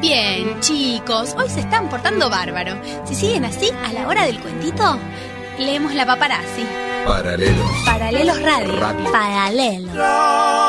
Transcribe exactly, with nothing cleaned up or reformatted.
Bien, chicos, hoy se están portando bárbaro. Si siguen así, a la hora del cuentito, leemos La Paparazzi. Paralelos. Paralelos Radio. Radio. Paralelos.